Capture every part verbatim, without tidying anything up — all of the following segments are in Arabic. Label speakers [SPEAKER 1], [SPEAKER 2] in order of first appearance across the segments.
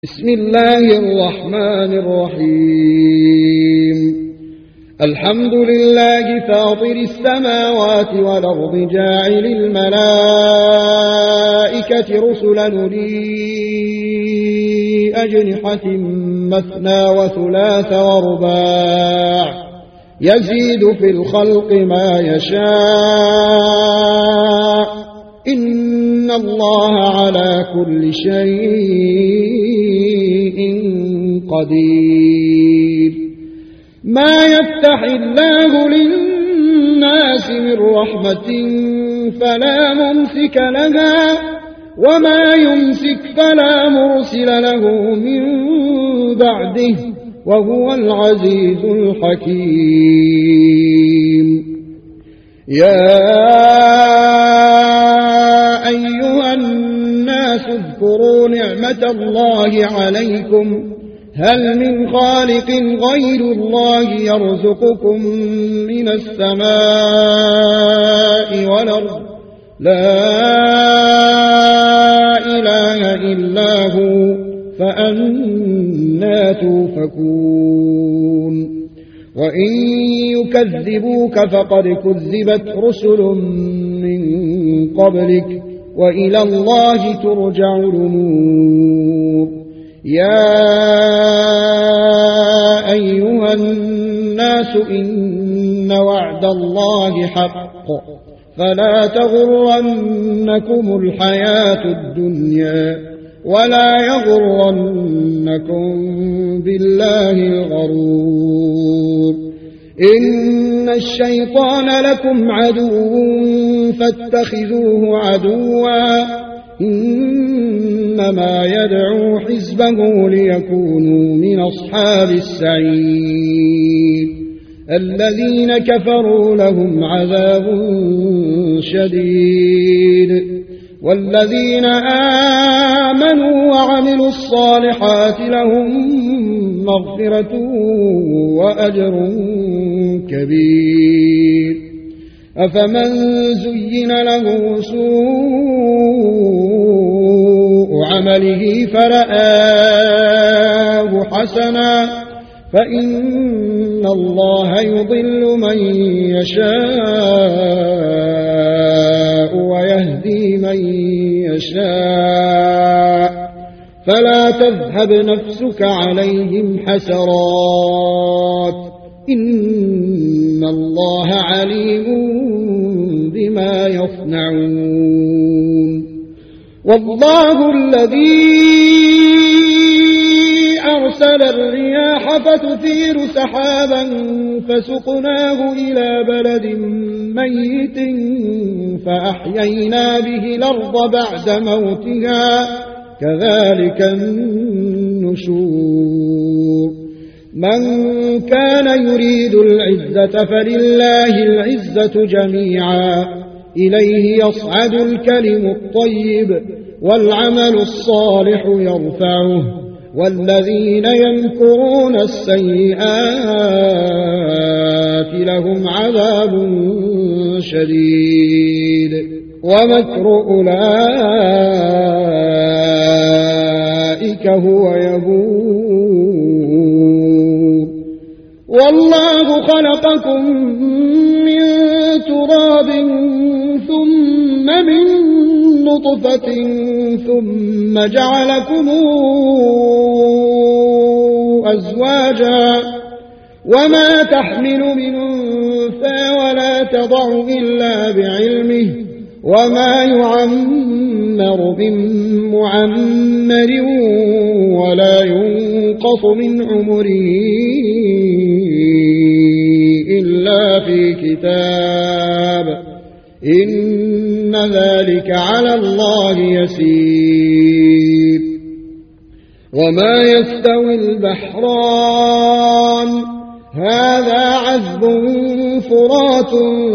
[SPEAKER 1] بسم الله الرحمن الرحيم. الحمد لله فاطر السماوات والأرض جاعل الملائكة رسلا أولي أجنحة مثنى وثلاث ورباع يزيد في الخلق ما يشاء إن الله على كل شيء قدير. ما يفتح الله للناس من رحمة فلا ممسك لها وما يمسك فلا مرسل له من بعده وهو العزيز الحكيم. يا أيها الناس اذكروا نعمة الله عليكم هل من خالق غير الله يرزقكم من السماء والأرض لا إله إلا هو فأنى توفكون. وإن يكذبوك فقد كذبت رسل من قبلك وإلى الله ترجع الأمور. يا أيها الناس إن وعد الله حق فلا تغرنكم الحياة الدنيا ولا يغرنكم بالله الغرور. إن الشيطان لكم عدو فاتخذوه عدوا إنما يدعو حزبه ليكونوا من أصحاب السعير. الذين كفروا لهم عذاب شديد والذين آمنوا وعملوا الصالحات لهم مغفرة وأجر كبير. أفمن زين له سوء عمله فرآه حسنا فإن الله يضل من يشاء ويهدي من يشاء فلا تذهب نفسك عليهم حسرات إن الله عليم بما يصنعون. والله الذي أرسل الرياح فتثير سحابا فسقناه إلى بلد ميت فأحيينا به الأرض بعد موتها كذلك النشور. من كان يريد العزة فلله العزة جميعا إليه يصعد الكلم الطيب والعمل الصالح يرفعه والذين يمكرون السيئات لهم عذاب شديد ومكر أولئك هو يبور. والله خلقكم من تراب ثم من نطفة ثم جعلكم أزواجا وما تحمل من أنثى ولا تضع إلا بعلمه وما يعمر من معمر ولا ينقص من عمره إلا في كتاب إن ذلك على الله يسير. وما يستوي البحران هذا عذب فرات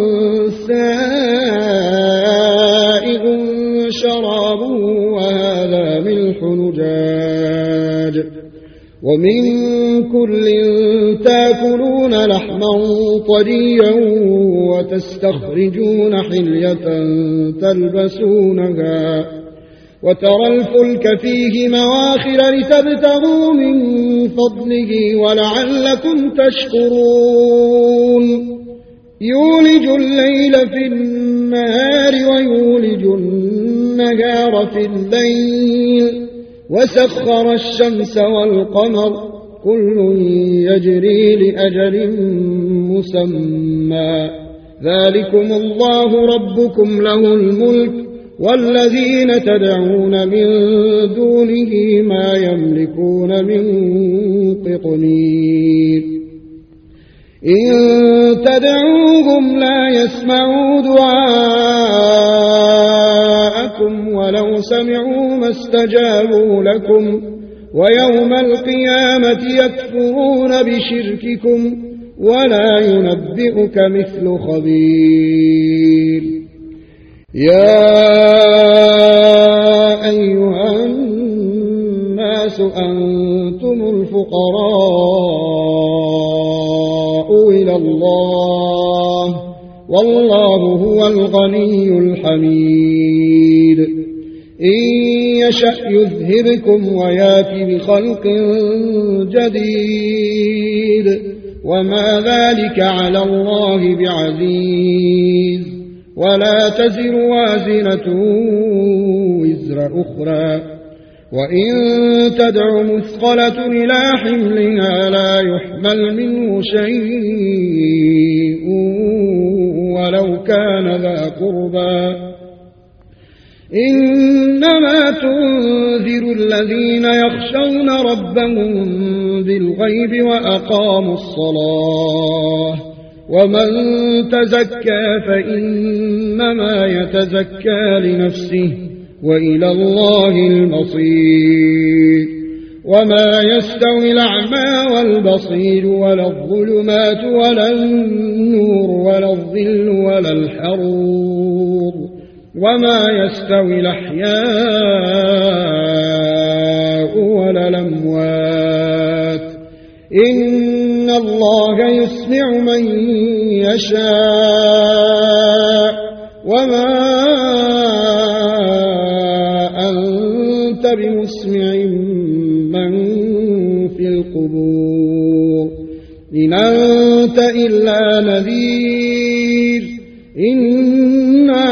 [SPEAKER 1] سائغ شرابه وهذا ملح نجاج ومن كل تاكلون لحما طريا وتستخرجون حلية تلبسونها وترى الفلك فيه مواخر لتبتغوا من فضله ولعلكم تشكرون يولج الليل في النهار ويولج النهار في الليل وسخر الشمس والقمر كل يجري لأجل مسمى ذلكم الله ربكم له الملك والذين تدعون من دونه ما يملكون من قطمير إن تدعوهم لا يسمعوا دعاءكم ولو سمعوا ما استجابوا لكم ويوم القيامة يكفرون بشرككم ولا ينبئك مثل خبير يا أيها الناس أنتم الفقراء إلى الله والله هو الغني الحميد إن يشأ يذهبكم ويأتي بخلق جديد وما ذلك على الله بعزيز ولا تزر وازنة وزر أخرى وإن تدع مثقلة إلى حملها لا يحمل منه شيء ولو كان ذا قربى إنما تنذر الذين يخشون ربهم بالغيب وأقاموا الصلاة ومن تزكى فإنما يتزكى لنفسه وإلى الله المصير وما يستوي الأعمى والبصير ولا الظلمات ولا النور ولا الظل ولا الحرور وما يستوي الأحياء ولا الأموات إن الله يسمع من يشاء وما أنت بمسمع من في القبور إن أنت إلا نذير إنا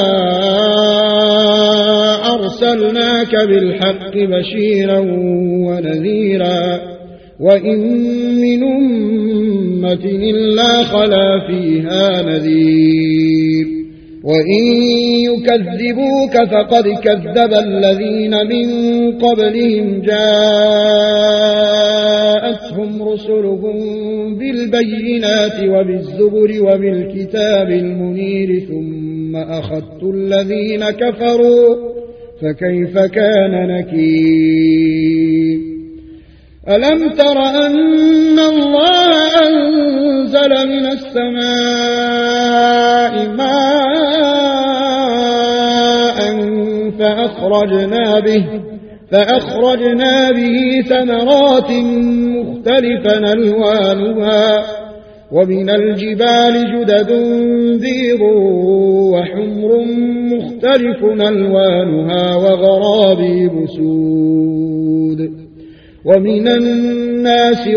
[SPEAKER 1] أرسلناك بالحق بشيرا ونذيرا وإن من أمة إلا خلا فيها نذير وإن يكذبوك فقد كذب الذين من قبلهم جاءتهم رسلهم بالبينات وبالزبر وبالكتاب المنير ثم أخذت الذين كفروا فكيف كان نكير ألم تر أن الله أنزل من السماء ماء فأخرجنا به فأخرجنا به ثمرات مختلفا ألوانها ومن الجبال جدد بيض وحمر مختلف ألوانها وغرابيب سود ومن الناس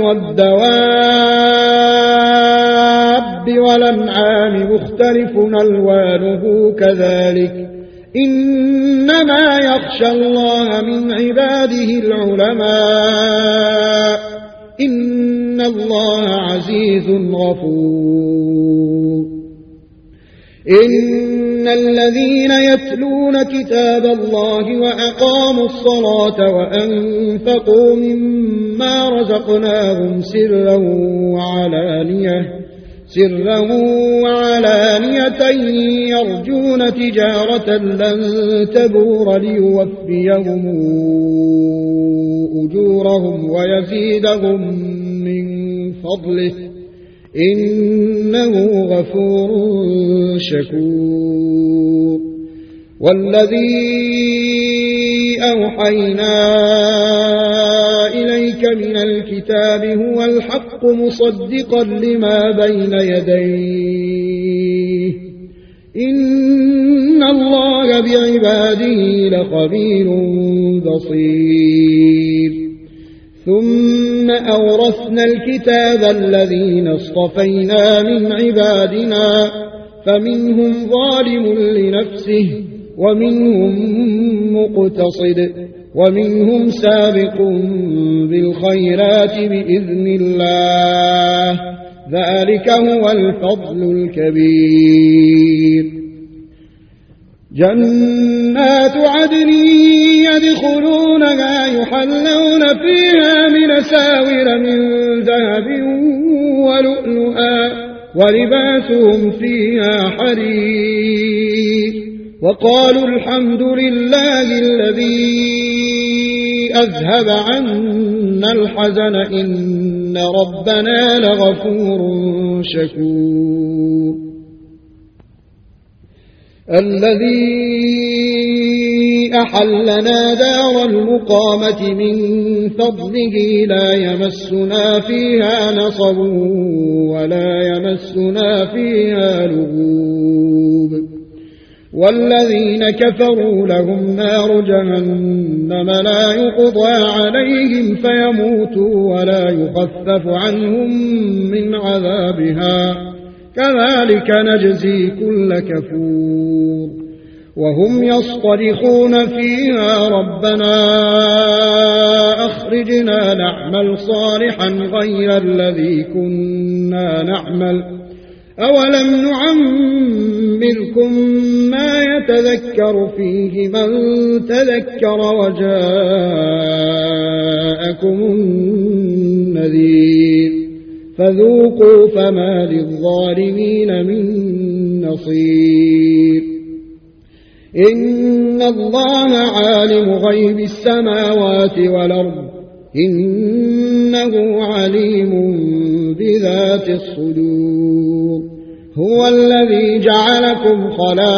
[SPEAKER 1] والدواب والأنعام مختلف ألوانه كذلك إنما يخشى الله من عباده العلماء إن الله عزيز غفور إن الذين يتلون كتاب الله وأقاموا الصلاة وأنفقوا مما رزقناهم سرا وعلانية سرا وعلانية يرجون تجارة لن تبور ليوفيهم أجورهم ويزيدهم من فضله إنه غفور شكور والذي أوحينا إليك من الكتاب هو الحق مصدقا لما بين يديه إن الله بعباده لخبير بصير. ثم أورثنا الكتاب الذين اصطفينا من عبادنا فمنهم ظالم لنفسه ومنهم مقتصد ومنهم سابق بالخيرات بإذن الله ذلك هو الفضل الكبير. جنات عدن يدخلونها يحلون فيها من أساور من ذهب ولؤلؤا ولباسهم فيها حرير. وقالوا الحمد لله الذي أذهب عنا الحزن إن ربنا لغفور شكور. الذي أحلنا دار المقامة من فضله لا يمسنا فيها نصب ولا يمسنا فيها لغوب. والذين كفروا لهم نار جهنم لا يقضى عليهم فيموتوا ولا يخفف عنهم من عذابها كذلك نجزي كل كفور. وهم يصطرخون فيها ربنا أخرجنا نعمل صالحا غير الذي كنا نعمل أولم نعمركم ما يتذكر فيه من تذكر وجاءكم النذير فذوقوا فما للظالمين من نصير. إن الله عالم غيب السماوات والأرض إنه عليم بذات الصدور. هو الذي جعلكم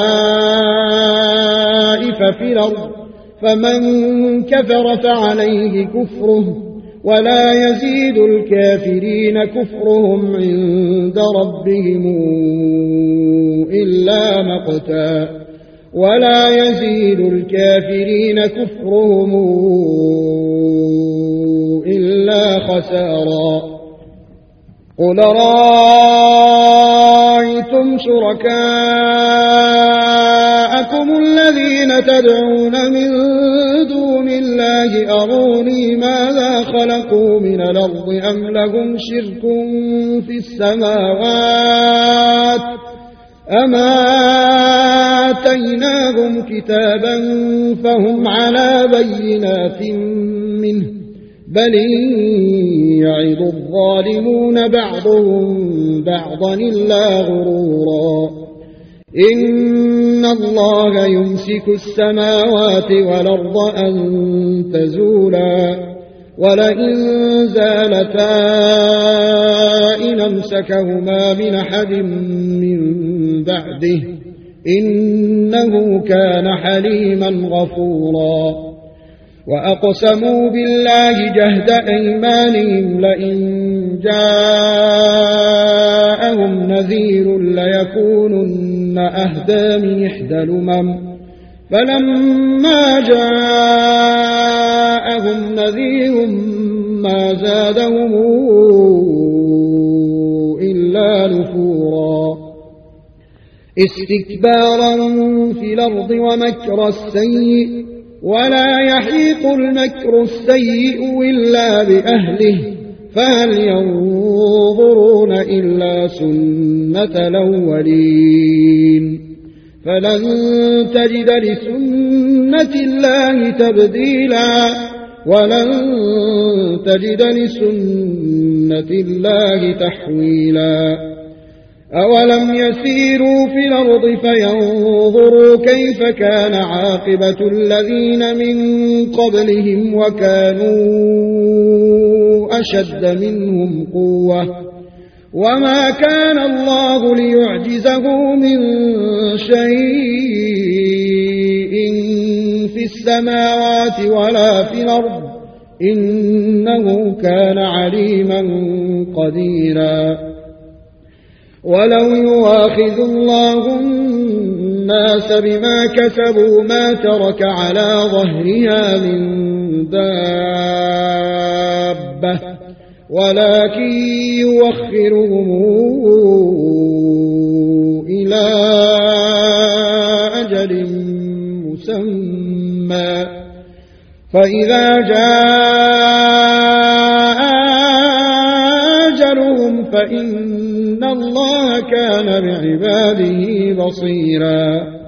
[SPEAKER 1] خلائف في الأرض فمن كفر فعليه كفره ولا يزيد الكافرين كفرهم عند ربهم إلا مقتا ولا يزيد الكافرين كفرهم إلا خسارا. قل رأيتم شركاءكم الذين تدعون من دون الله أروني ماذا خلقوا من الأرض أم لهم شرك في السماوات أما آتيناهم كتابا فهم على بينات منه بل يعظ الظالمون بعضهم بعضا إلا غرورا. إن الله يمسك السماوات والأرض أن تزولا ولئن زالتا إن أمسكهما من أحد من بعده إنه كان حليما غفورا. وأقسموا بالله جهد أيمانهم لئن جاءهم نذير ليكونن أهدى من إحدى الأمم فلما جاءهم نذير ما زادهم إلا نفورا استكبارا في الأرض ومكر السيء ولا يحيق المكر السيء إلا بأهله فهل ينظرون إلا سنة الأولين فلن تجد لسنة الله تبديلا ولن تجد لسنة الله تحويلا. أولم يسيروا في الأرض فينظروا كيف كان عاقبة الذين من قبلهم وكانوا أشد منهم قوة وما كان الله ليعجزه من شيء في السماوات ولا في الأرض إنه كان عليما قديرا. ولو يواخذ الله الناس بما كسبوا ما ترك على ظهرها من دابة ولكن يوخرهم إلى أجل مسمى فإذا جاء أجلهم فإن الله كان بعباده بصيرا.